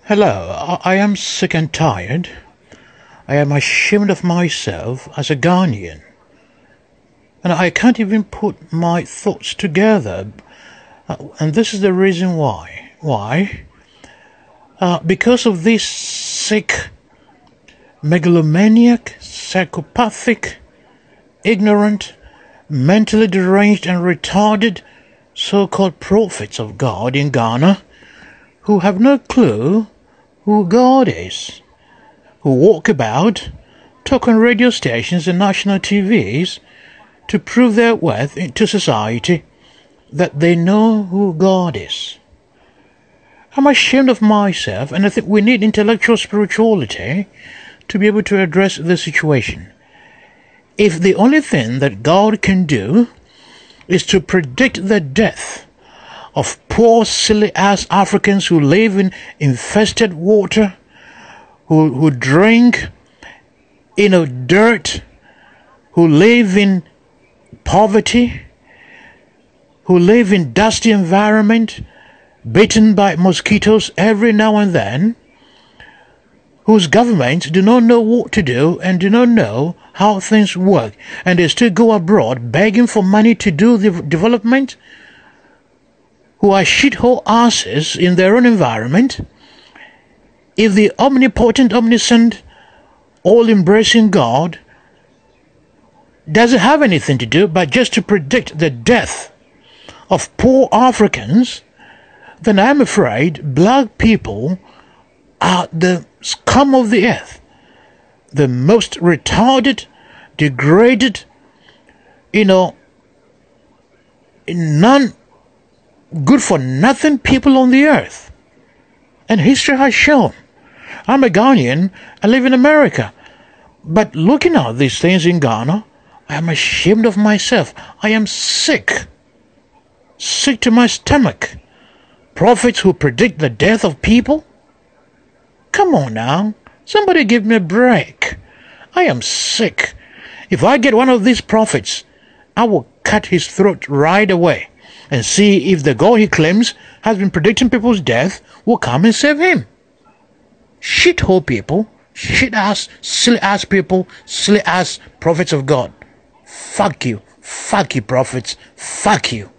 Hello, I am sick and tired. I am ashamed of myself as a Ghanaian. And I can't even put my thoughts together. And this is the reason why. Why? Because of this sick, megalomaniac, psychopathic, ignorant, mentally deranged and retarded so-called prophets of God in Ghana who have no clue who God is, who walk about, talk on radio stations and national TVs to prove their worth to society that they know who God is. I'm ashamed of myself, and I think we need intellectual spirituality to be able to address the situation. If the only thing that God can do is to predict the death of poor, silly-ass Africans who live in infested water, who drink, dirt, who live in poverty, who live in dusty environment, bitten by mosquitoes every now and then, whose governments do not know what to do and do not know how things work, and they still go abroad begging for money to do the development, who are shithole asses in their own environment. If the omnipotent, omniscient, all-embracing God doesn't have anything to do but just to predict the death of poor Africans, then I'm afraid black people are the scum of the earth, the most retarded, degraded, non-good-for-nothing people on the earth. And history has shown. I'm a Ghanaian, I live in America. But looking at these things in Ghana, I am ashamed of myself. I am sick. Sick to my stomach. Prophets who predict the death of people? Come on now. Somebody give me a break. I am sick. If I get one of these prophets, I will cut his throat right away and see if the God he claims has been predicting people's death will come and save him. Shithole people, shit-ass, silly-ass people, silly-ass prophets of God. Fuck you prophets, fuck you.